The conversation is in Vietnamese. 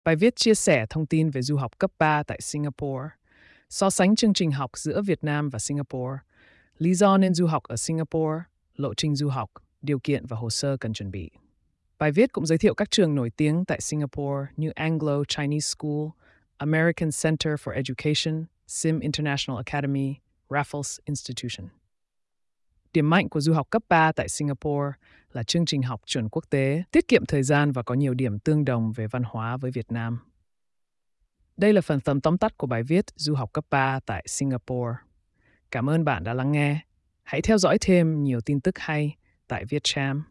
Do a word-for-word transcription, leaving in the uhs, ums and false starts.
Bài viết chia sẻ thông tin về du học cấp ba tại Singapore, so sánh chương trình học giữa Việt Nam và Singapore, lý do nên du học ở Singapore, lộ trình du học, điều kiện và hồ sơ cần chuẩn bị. Bài viết cũng giới thiệu các trường nổi tiếng tại Singapore như Anglo-Chinese School, American Center for Education, Sim International Academy, Raffles Institution. Điểm mạnh của du học cấp ba tại Singapore là chương trình học chuẩn quốc tế, tiết kiệm thời gian và có nhiều điểm tương đồng về văn hóa với Việt Nam. Đây là phần tóm tóm tắt của bài viết Du học cấp ba tại Singapore. Cảm ơn bạn đã lắng nghe. Hãy theo dõi thêm nhiều tin tức hay tại Vietcham.